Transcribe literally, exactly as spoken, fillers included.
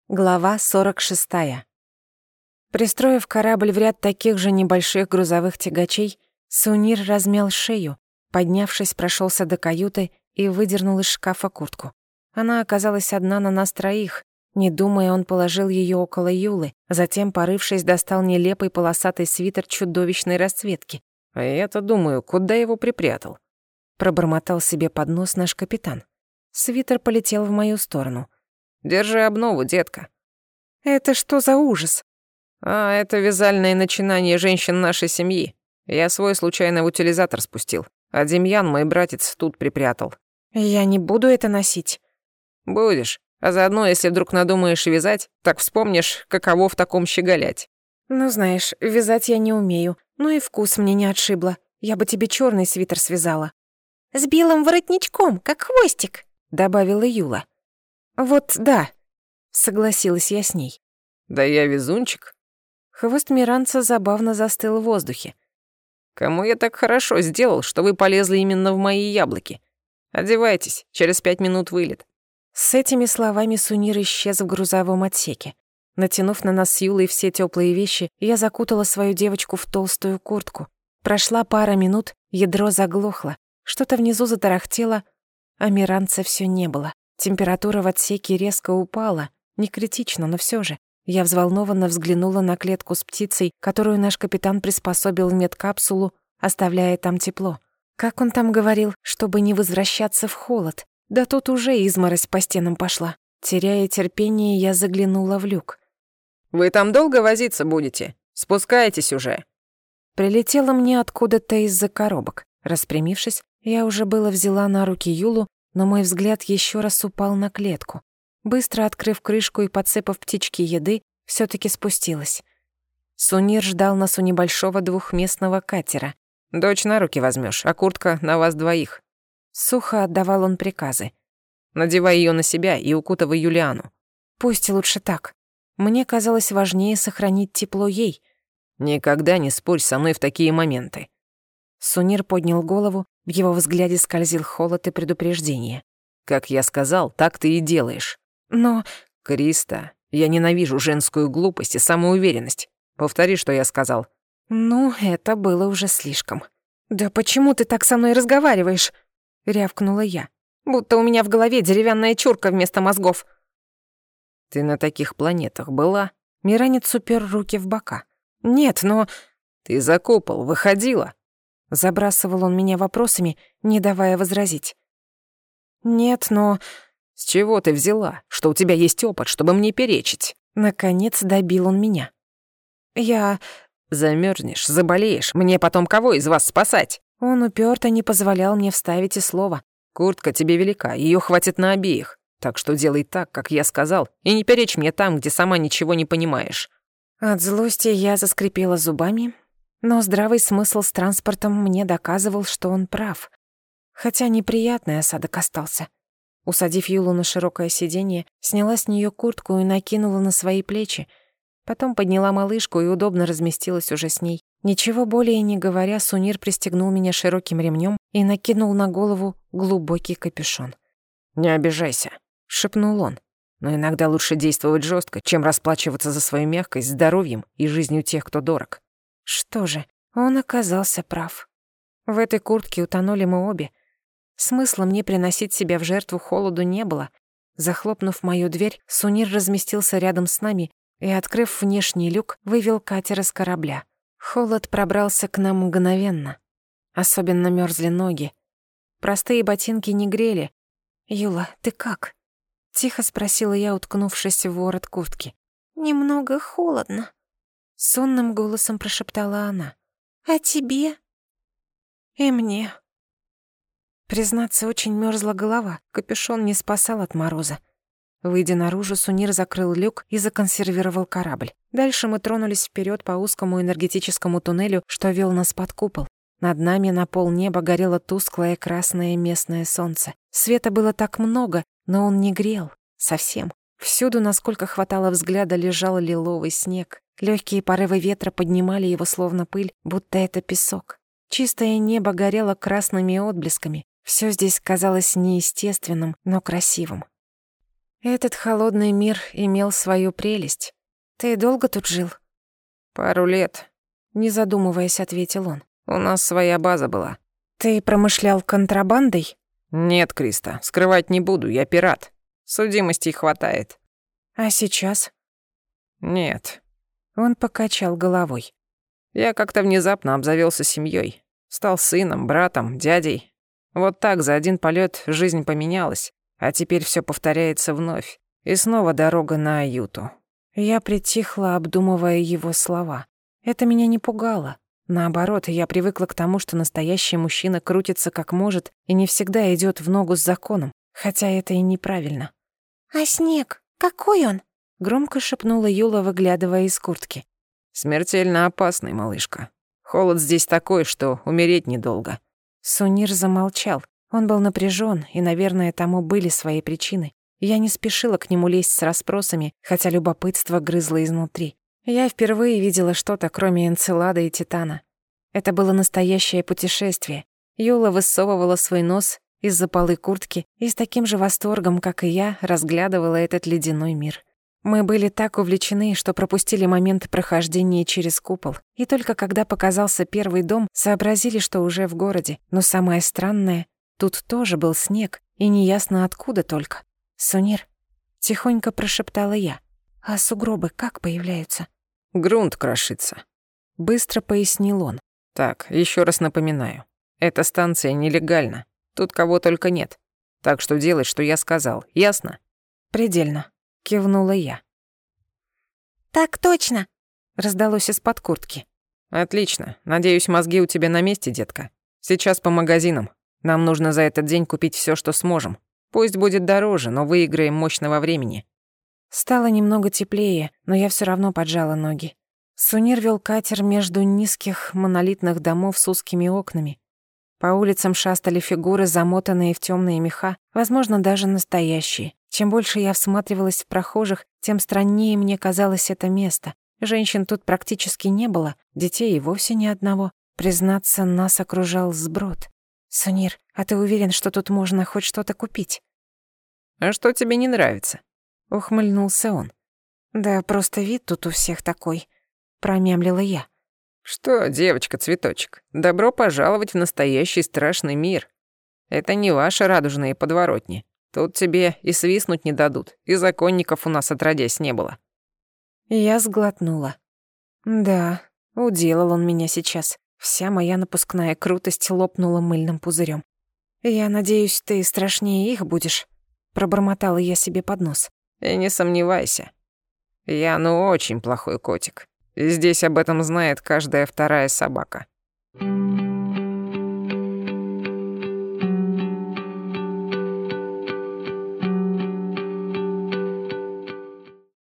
Глава сорок шестая. Пристроив корабль в ряд таких же небольших грузовых тягачей, Сунир размял шею, поднявшись, прошелся до каюты и выдернул из шкафа куртку. Она оказалась одна на нас троих. Не думая, он положил ее около Юлы, затем, порывшись, достал нелепый полосатый свитер чудовищной расцветки. «А я-то думаю, куда его припрятал?» Пробормотал себе под нос наш капитан. Свитер полетел в мою сторону. «Держи обнову, детка». «Это что за ужас?» «А, это вязальное начинание женщин нашей семьи. Я свой случайно в утилизатор спустил, а Демьян, мой братец, тут припрятал». «Я не буду это носить». «Будешь. А заодно, если вдруг надумаешь вязать, так вспомнишь, каково в таком щеголять». «Ну, знаешь, вязать я не умею, но и вкус мне не отшибло. Я бы тебе черный свитер связала». «С белым воротничком, как хвостик», — добавила Юла. «Вот да», — согласилась я с ней. «Да я везунчик». Хвост Миранца забавно застыл в воздухе. «Кому я так хорошо сделал, что вы полезли именно в мои яблоки? Одевайтесь, через пять минут вылет». С этими словами Сунир исчез в грузовом отсеке. Натянув на нас с Юлой все теплые вещи, я закутала свою девочку в толстую куртку. Прошла пара минут, ядро заглохло. Что-то внизу затарахтело, а Миранца все не было. Температура в отсеке резко упала, не критично, но все же. Я взволнованно взглянула на клетку с птицей, которую наш капитан приспособил в медкапсулу, оставляя там тепло. Как он там говорил, чтобы не возвращаться в холод? Да тут уже изморозь по стенам пошла. Теряя терпение, я заглянула в люк. «Вы там долго возиться будете? Спускайтесь уже». Прилетело мне откуда-то из-за коробок. Распрямившись, я уже было взяла на руки Юлу, но мой взгляд еще раз упал на клетку. Быстро открыв крышку и подсыпав птичке еды, все-таки спустилась. Сунир ждал нас у небольшого двухместного катера. «Дочь на руки возьмешь, а куртка на вас двоих». Сухо отдавал он приказы. «Надевай ее на себя и укутывай Юлиану». «Пусть лучше так. Мне казалось важнее сохранить тепло ей». «Никогда не спорь со мной в такие моменты». Сунир поднял голову, в его взгляде скользил холод и предупреждение. «Как я сказал, так ты и делаешь». «Но...» «Криста, я ненавижу женскую глупость и самоуверенность. Повтори, что я сказал». «Ну, это было уже слишком». «Да почему ты так со мной разговариваешь?» — рявкнула я. «Будто у меня в голове деревянная чурка вместо мозгов». «Ты на таких планетах была?» Миранец упер руки в бока. «Нет, но...» «Ты за купол выходила?» Забрасывал он меня вопросами, не давая возразить. «Нет, но...» «С чего ты взяла, что у тебя есть опыт, чтобы мне перечить?» Наконец добил он меня. «Я...» «Замёрзнешь, заболеешь, мне потом кого из вас спасать?» Он упёрто не позволял мне вставить и слова. «Куртка тебе велика, её хватит на обеих, так что делай так, как я сказал, и не перечь мне там, где сама ничего не понимаешь». От злости я заскрипела зубами, но здравый смысл с транспортом мне доказывал, что он прав. Хотя неприятный осадок остался. Усадив Юлу на широкое сиденье, сняла с неё куртку и накинула на свои плечи. Потом подняла малышку и удобно разместилась уже с ней. Ничего более не говоря, Сунир пристегнул меня широким ремнём и накинул на голову глубокий капюшон. «Не обижайся», — шепнул он. «Но иногда лучше действовать жестко, чем расплачиваться за свою мягкость здоровьем и жизнью тех, кто дорог». Что же, он оказался прав. В этой куртке утонули мы обе. Смысла мне приносить себя в жертву холоду не было. Захлопнув мою дверь, Сунир разместился рядом с нами и, открыв внешний люк, вывел катер из корабля. Холод пробрался к нам мгновенно. Особенно мёрзли ноги. Простые ботинки не грели. «Юла, ты как?» — тихо спросила я, уткнувшись в ворот куртки. «Немного холодно», — сонным голосом прошептала она. «А тебе?» «И мне». Признаться, очень мёрзла голова, капюшон не спасал от мороза. Выйдя наружу, Сунир закрыл люк и законсервировал корабль. Дальше мы тронулись вперед по узкому энергетическому туннелю, что вел нас под купол. Над нами на полнеба горело тусклое красное местное солнце. Света было так много, но он не грел. Совсем. Всюду, насколько хватало взгляда, лежал лиловый снег. Легкие порывы ветра поднимали его словно пыль, будто это песок. Чистое небо горело красными отблесками. Всё здесь казалось неестественным, но красивым. Этот холодный мир имел свою прелесть. Ты долго тут жил? Пару лет, Не задумываясь, ответил он. у нас своя база была. Ты промышлял контрабандой? Нет, Криста, скрывать не буду, я пират. Судимостей хватает. А сейчас? Нет. Он покачал головой. Я как-то внезапно обзавелся семьей. Стал сыном, братом, дядей. Вот так за один полет жизнь поменялась, а теперь все повторяется вновь. И снова дорога на Аюту. Я притихла, обдумывая его слова. Это меня не пугало. Наоборот, я привыкла к тому, что настоящий мужчина крутится как может и не всегда идет в ногу с законом, хотя это и неправильно. «А снег? Какой он?» — громко шепнула Юла, выглядывая из куртки. Смертельно опасный, малышка. Холод здесь такой, что умереть недолго. Сунир замолчал. Он был напряжен, и, наверное, тому были свои причины. Я не спешила к нему лезть с расспросами, хотя любопытство грызло изнутри. Я впервые видела что-то, кроме Энцелада и Титана. Это было настоящее путешествие. Юла высовывала свой нос из-за полы куртки и с таким же восторгом, как и я, разглядывала этот ледяной мир. Мы были так увлечены, что пропустили момент прохождения через купол. И только когда показался первый дом, сообразили, что уже в городе. Но самое странное, тут тоже был снег, и неясно откуда только. «Сунир», — тихонько прошептала я, — «а сугробы как появляются?» Грунт крошится. Быстро пояснил он. Так, еще раз напоминаю. Эта станция нелегальна. Тут кого только нет. Так что делай, что я сказал. Ясно? «Предельно», — кивнула я. «Так точно», — раздалось из-под куртки. Отлично. Надеюсь, мозги у тебя на месте, детка. Сейчас по магазинам. Нам нужно за этот день купить все, что сможем. Пусть будет дороже, но выиграем мощного времени. Стало немного теплее, но я все равно поджала ноги. Сунир вел катер между низких монолитных домов с узкими окнами. По улицам шастали фигуры, замотанные в темные меха, возможно, даже настоящие. Чем больше я всматривалась в прохожих, тем страннее мне казалось это место. Женщин тут практически не было, детей и вовсе ни одного. Признаться, нас окружал сброд. «Сунир, а ты уверен, что тут можно хоть что-то купить?» А что тебе не нравится? — ухмыльнулся он. «Да просто вид тут у всех такой», — промямлила я. Что, девочка-цветочек, добро пожаловать в настоящий страшный мир. Это не ваши радужные подворотни. Тут тебе и свистнуть не дадут, и законников у нас отродясь не было». Я сглотнула. Да, уделал он меня сейчас. Вся моя напускная крутость лопнула мыльным пузырем. «Я надеюсь, ты страшнее их будешь», — пробормотала я себе под нос. И не сомневайся. Я ну очень плохой котик. И здесь об этом знает каждая вторая собака.